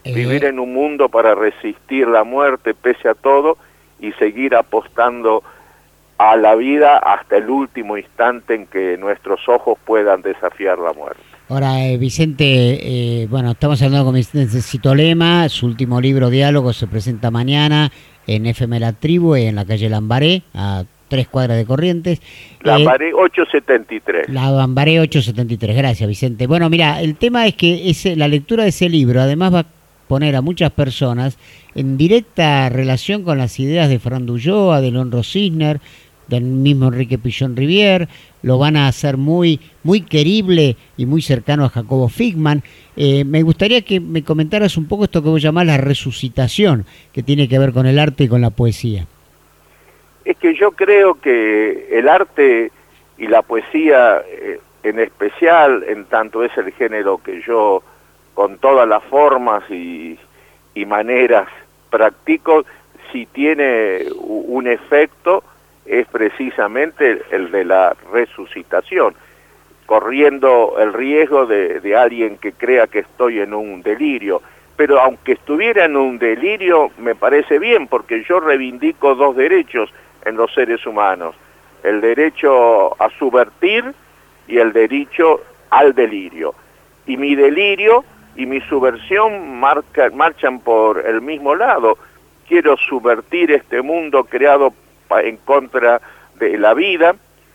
vivir en un mundo para resistir la muerte pese a todo y seguir apostando a la vida hasta el último instante en que nuestros ojos puedan desafiar la muerte. Ahora, Vicente, bueno, estamos hablando con Vicente Citolema, su último libro, Diálogos, se presenta mañana en FM La Tribu, en la calle Lambaré, a 3 cuadras de Corrientes. Lambaré 873. Lambaré 873, gracias Vicente. Bueno, mira, el tema es que la lectura de ese libro además va a poner a muchas personas en directa relación con las ideas de Fernando Ulloa, de León Rosisner, del mismo Enrique Pillón Rivière, lo van a hacer muy querible y muy cercano a Jacobo Figman. Me gustaría que me comentaras un poco esto que vos llamás la resucitación, que tiene que ver con el arte y con la poesía. Es que yo creo que el arte y la poesía, en especial, en tanto es el género que yo con todas las formas y maneras practico, si tiene un efecto, es precisamente el de la resucitación, corriendo el riesgo de alguien que crea que estoy en un delirio. Pero aunque estuviera en un delirio, me parece bien, porque yo reivindico 2 derechos en los seres humanos: el derecho a subvertir y el derecho al delirio. Y mi delirio y mi subversión marchan por el mismo lado. Quiero subvertir este mundo creado en contra de la vida,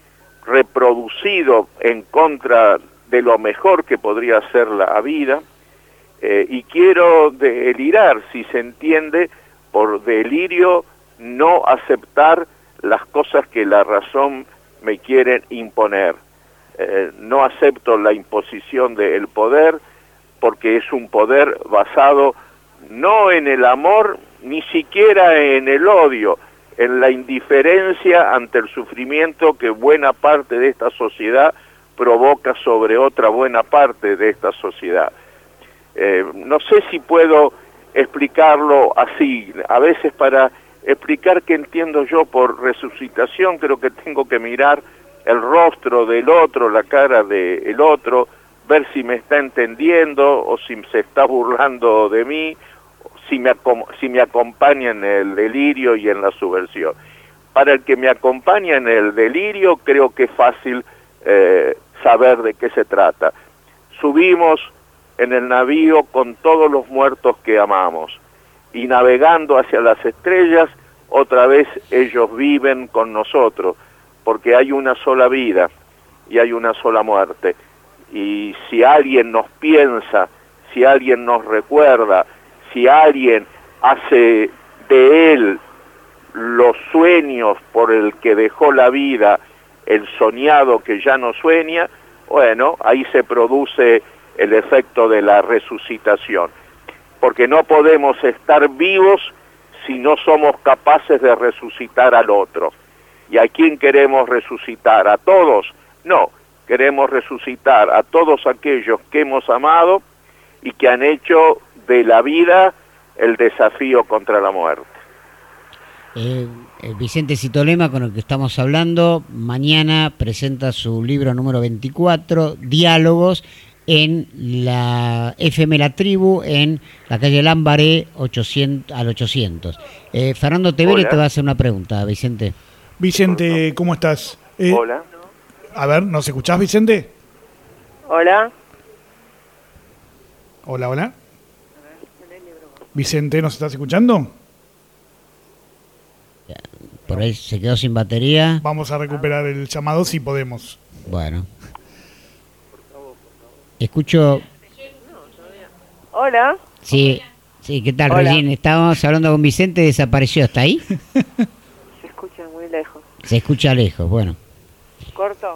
reproducido en contra de lo mejor que podría ser la vida, y quiero delirar, si se entiende, por delirio no aceptar las cosas que la razón me quiere imponer. No acepto la imposición del poder, porque es un poder basado no en el amor, ni siquiera en el odio, en la indiferencia ante el sufrimiento que buena parte de esta sociedad provoca sobre otra buena parte de esta sociedad. No sé si puedo explicarlo así. A veces, para explicar qué entiendo yo por resucitación, creo que tengo que mirar el rostro del otro, la cara del otro, ver si me está entendiendo o si se está burlando de mí, si me acompaña en el delirio y en la subversión. Para el que me acompaña en el delirio, creo que es fácil saber de qué se trata. Subimos en el navío con todos los muertos que amamos, y navegando hacia las estrellas, otra vez ellos viven con nosotros, porque hay una sola vida y hay una sola muerte. Y si alguien nos piensa, si alguien nos recuerda, si alguien hace de él los sueños por el que dejó la vida, el soñado que ya no sueña, bueno, ahí se produce el efecto de la resucitación. Porque no podemos estar vivos si no somos capaces de resucitar al otro. ¿Y a quién queremos resucitar? ¿A todos? No, queremos resucitar a todos aquellos que hemos amado y que han hecho de la vida el desafío contra la muerte. Vicente Citolema, con el que estamos hablando, mañana presenta su libro número 24, Diálogos, en la FM La Tribu, en la calle Lambaré 800. Fernando Tevere te va a hacer una pregunta, Vicente. Vicente, ¿cómo estás? Hola. A ver, ¿nos escuchás, Vicente? Hola. Hola, hola. Vicente, ¿nos estás escuchando? Por ahí se quedó sin batería. Vamos a recuperar el llamado si podemos. Bueno. Escucho... Hola. Sí, ¿qué tal, Hola. Regina? Estábamos hablando con Vicente, desapareció, ¿está ahí? Se escucha muy lejos. Se escucha lejos, bueno. Corto.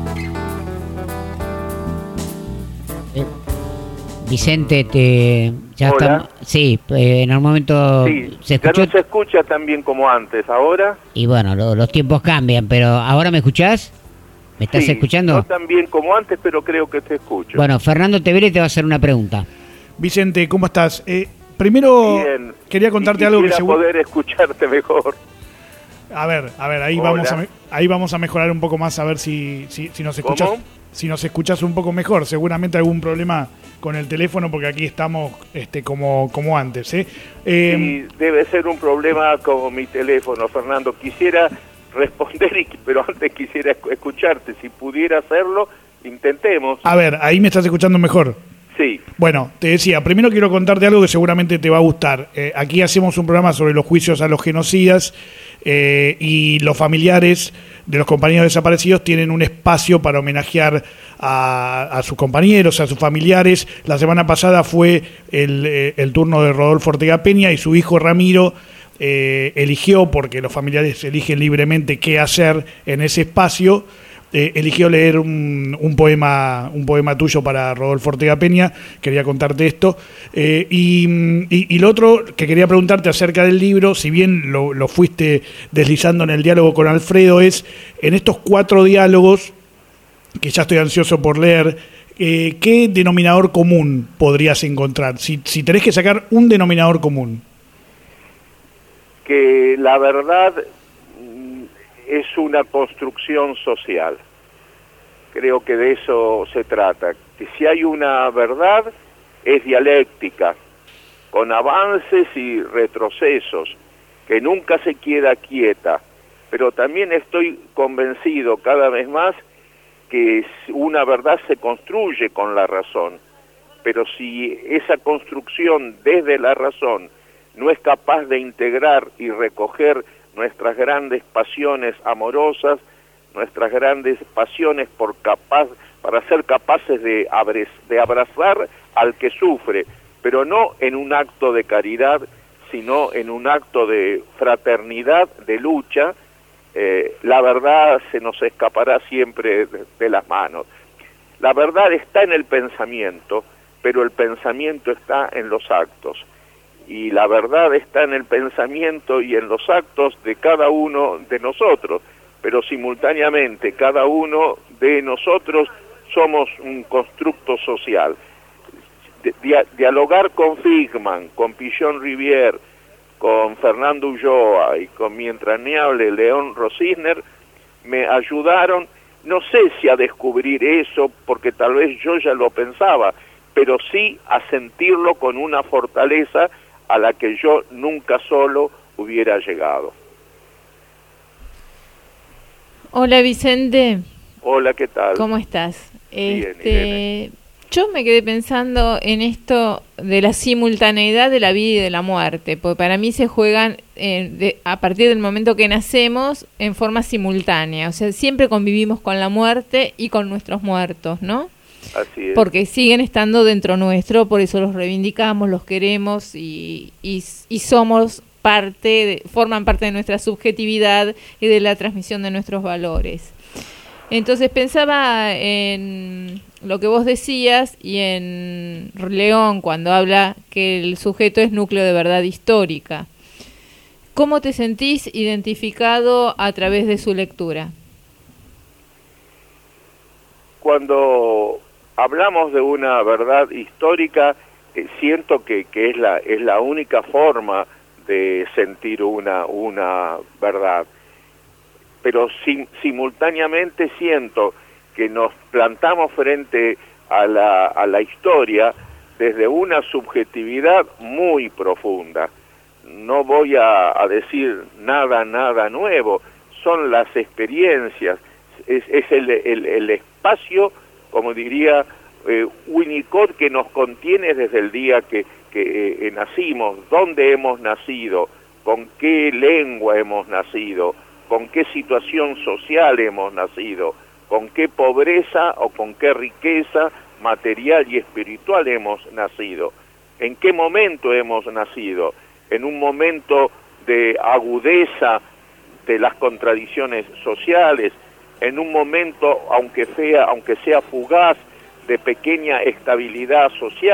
Vicente, te Ya Hola. estamos. Sí, en algún momento Sí, se ya escuchó. no se escucha tan bien como antes. ¿Ahora? Y bueno, los tiempos cambian, pero ¿ahora me escuchás? ¿Me estás Sí, escuchando? no tan bien como antes, pero creo que te escucho. Bueno, Fernando Tevere te va a hacer una pregunta. Vicente, ¿cómo estás? Primero Bien. quería contarte Y algo que quisiera seguro... poder escucharte mejor. A ver, ahí Hola. ahí vamos a mejorar un poco más, a ver si nos escuchas. ¿Cómo? Si nos escuchas un poco mejor, seguramente algún problema con el teléfono, porque aquí estamos como antes. Sí, debe ser un problema con mi teléfono, Fernando. Quisiera responder, pero antes quisiera escucharte. Si pudiera hacerlo, intentemos. A ver, ahí me estás escuchando mejor. Sí. Bueno, te decía, primero quiero contarte algo que seguramente te va a gustar. Aquí hacemos un programa sobre los juicios a los genocidas y los familiares de los compañeros desaparecidos tienen un espacio para homenajear a sus compañeros, a sus familiares. La semana pasada fue el turno de Rodolfo Ortega Peña y su hijo Ramiro eligió, porque los familiares eligen libremente qué hacer en ese espacio, eligió leer un poema tuyo para Rodolfo Ortega Peña. Quería contarte esto. Y lo otro que quería preguntarte acerca del libro, si bien lo fuiste deslizando en el diálogo con Alfredo, es en estos 4 diálogos, que ya estoy ansioso por leer, ¿qué denominador común podrías encontrar? Si tenés que sacar un denominador común. Que la verdad es una construcción social. Creo que de eso se trata. Que si hay una verdad, es dialéctica, con avances y retrocesos, que nunca se queda quieta. Pero también estoy convencido cada vez más que una verdad se construye con la razón. Pero si esa construcción desde la razón no es capaz de integrar y recoger nuestras grandes pasiones amorosas, nuestras grandes pasiones para ser capaces de abrazar al que sufre, pero no en un acto de caridad, sino en un acto de fraternidad, de lucha, la verdad se nos escapará siempre de las manos. La verdad está en el pensamiento, pero el pensamiento está en los actos. Y la verdad está en el pensamiento y en los actos de cada uno de nosotros, pero simultáneamente cada uno de nosotros somos un constructo social. Dialogar con Figman, con Pichon Rivière, con Fernando Ulloa y con mi entrañable León Rosisner me ayudaron, no sé si a descubrir eso, porque tal vez yo ya lo pensaba, pero sí a sentirlo con una fortaleza a la que yo nunca solo hubiera llegado. Hola Vicente. Hola, ¿qué tal? ¿Cómo estás? Bien, Irene. Yo me quedé pensando en esto de la simultaneidad de la vida y de la muerte, porque para mí se juegan a partir del momento que nacemos en forma simultánea, o sea, siempre convivimos con la muerte y con nuestros muertos, ¿no? Así es. Porque siguen estando dentro nuestro, por eso los reivindicamos, los queremos y somos forman parte de nuestra subjetividad y de la transmisión de nuestros valores. Entonces pensaba en lo que vos decías y en León cuando habla que el sujeto es núcleo de verdad histórica. ¿Cómo te sentís identificado a través de su lectura? Cuando hablamos de una verdad histórica, siento que es la única forma de sentir una verdad. Pero simultáneamente siento que nos plantamos frente a la historia desde una subjetividad muy profunda. No voy a decir nada nuevo, son las experiencias, es el espacio, como diría Winnicott, que nos contiene desde el día que nacimos, dónde hemos nacido, con qué lengua hemos nacido, con qué situación social hemos nacido, con qué pobreza o con qué riqueza material y espiritual hemos nacido, en qué momento hemos nacido, en un momento de agudeza de las contradicciones sociales, en un momento, aunque sea fugaz, de pequeña estabilidad social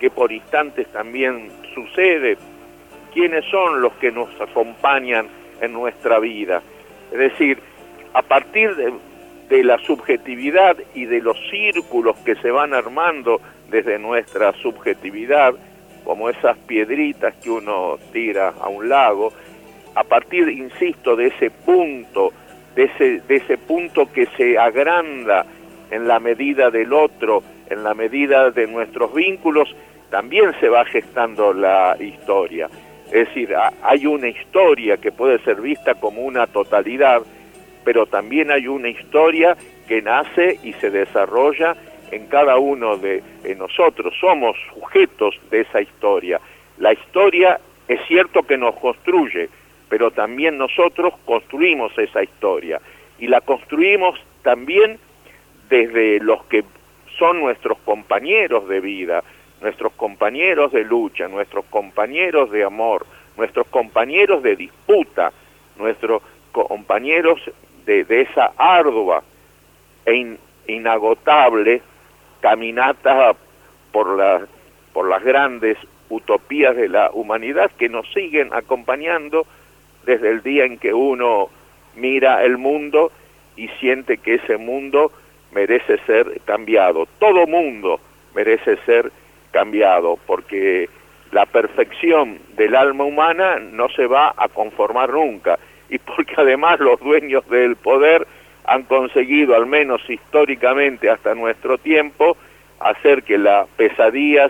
que por instantes también sucede, quiénes son los que nos acompañan en nuestra vida. Es decir, a partir de la subjetividad y de los círculos que se van armando desde nuestra subjetividad, como esas piedritas que uno tira a un lago, a partir, insisto, de ese punto, de ese punto que se agranda en la medida del otro, en la medida de nuestros vínculos, también se va gestando la historia. Es decir, hay una historia que puede ser vista como una totalidad, pero también hay una historia que nace y se desarrolla en cada uno de nosotros. Somos sujetos de esa historia. La historia es cierto que nos construye, pero también nosotros construimos esa historia. Y la construimos también desde los que son nuestros compañeros de vida, nuestros compañeros de lucha, nuestros compañeros de amor, nuestros compañeros de disputa, nuestros compañeros de esa ardua e inagotable caminata por las grandes utopías de la humanidad que nos siguen acompañando desde el día en que uno mira el mundo y siente que ese mundo merece ser cambiado. Todo mundo merece ser cambiado, porque la perfección del alma humana no se va a conformar nunca, y porque además los dueños del poder han conseguido, al menos históricamente hasta nuestro tiempo, hacer que la pesadilla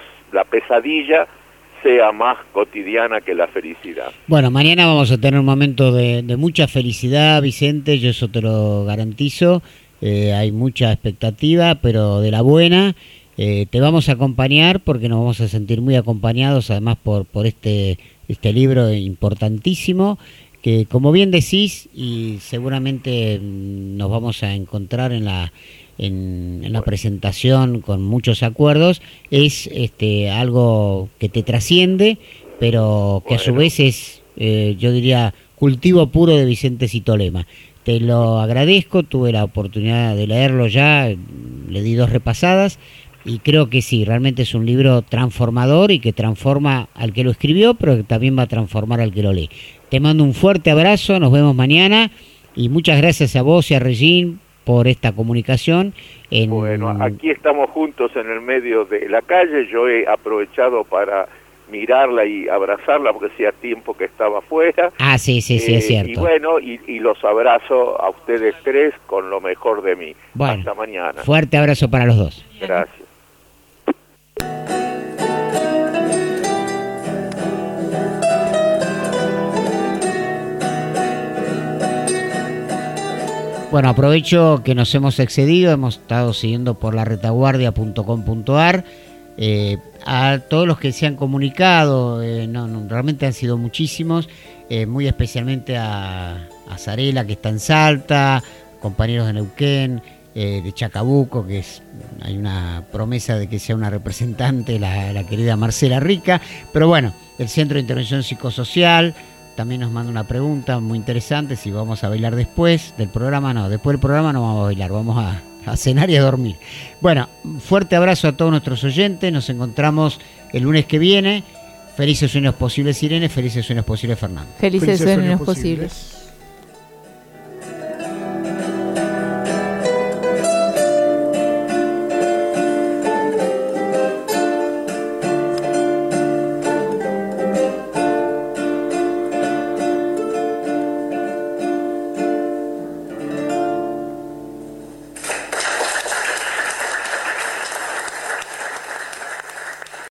sea más cotidiana que la felicidad. Bueno, mañana vamos a tener un momento de mucha felicidad, Vicente, yo eso te lo garantizo. Hay mucha expectativa, pero de la buena. Te vamos a acompañar porque nos vamos a sentir muy acompañados, además por este libro importantísimo, que como bien decís, y seguramente nos vamos a encontrar en la presentación con muchos acuerdos, es algo que te trasciende, pero que a su vez es, yo diría, cultivo puro de Vicente Citolema. Te lo agradezco, tuve la oportunidad de leerlo ya, le di 2 repasadas, y creo que sí, realmente es un libro transformador y que transforma al que lo escribió, pero que también va a transformar al que lo lee. Te mando un fuerte abrazo, nos vemos mañana, y muchas gracias a vos y a Regín por esta comunicación. Bueno, aquí estamos juntos en el medio de la calle, yo he aprovechado para mirarla y abrazarla porque hacía tiempo que estaba afuera. Ah, sí, es cierto. Y bueno, y los abrazo a ustedes 3 con lo mejor de mí. Bueno, hasta mañana. Fuerte abrazo para los 2. Gracias. Bueno, aprovecho que nos hemos excedido, hemos estado siguiendo por laretaguardia.com.ar. A todos los que se han comunicado, realmente han sido muchísimos, muy especialmente a Zarela, que está en Salta, compañeros de Neuquén, de Chacabuco, que hay una promesa de que sea una representante, la querida Marcela Rica, pero bueno, el Centro de Intervención Psicosocial también nos manda una pregunta muy interesante, si vamos a bailar después del programa. No, después del programa no vamos a bailar, vamos a cenar y a dormir. Bueno, fuerte abrazo a todos nuestros oyentes, nos encontramos el lunes que viene. Felices sueños posibles, Irene, felices sueños posibles, Fernando. Felices sueños posibles.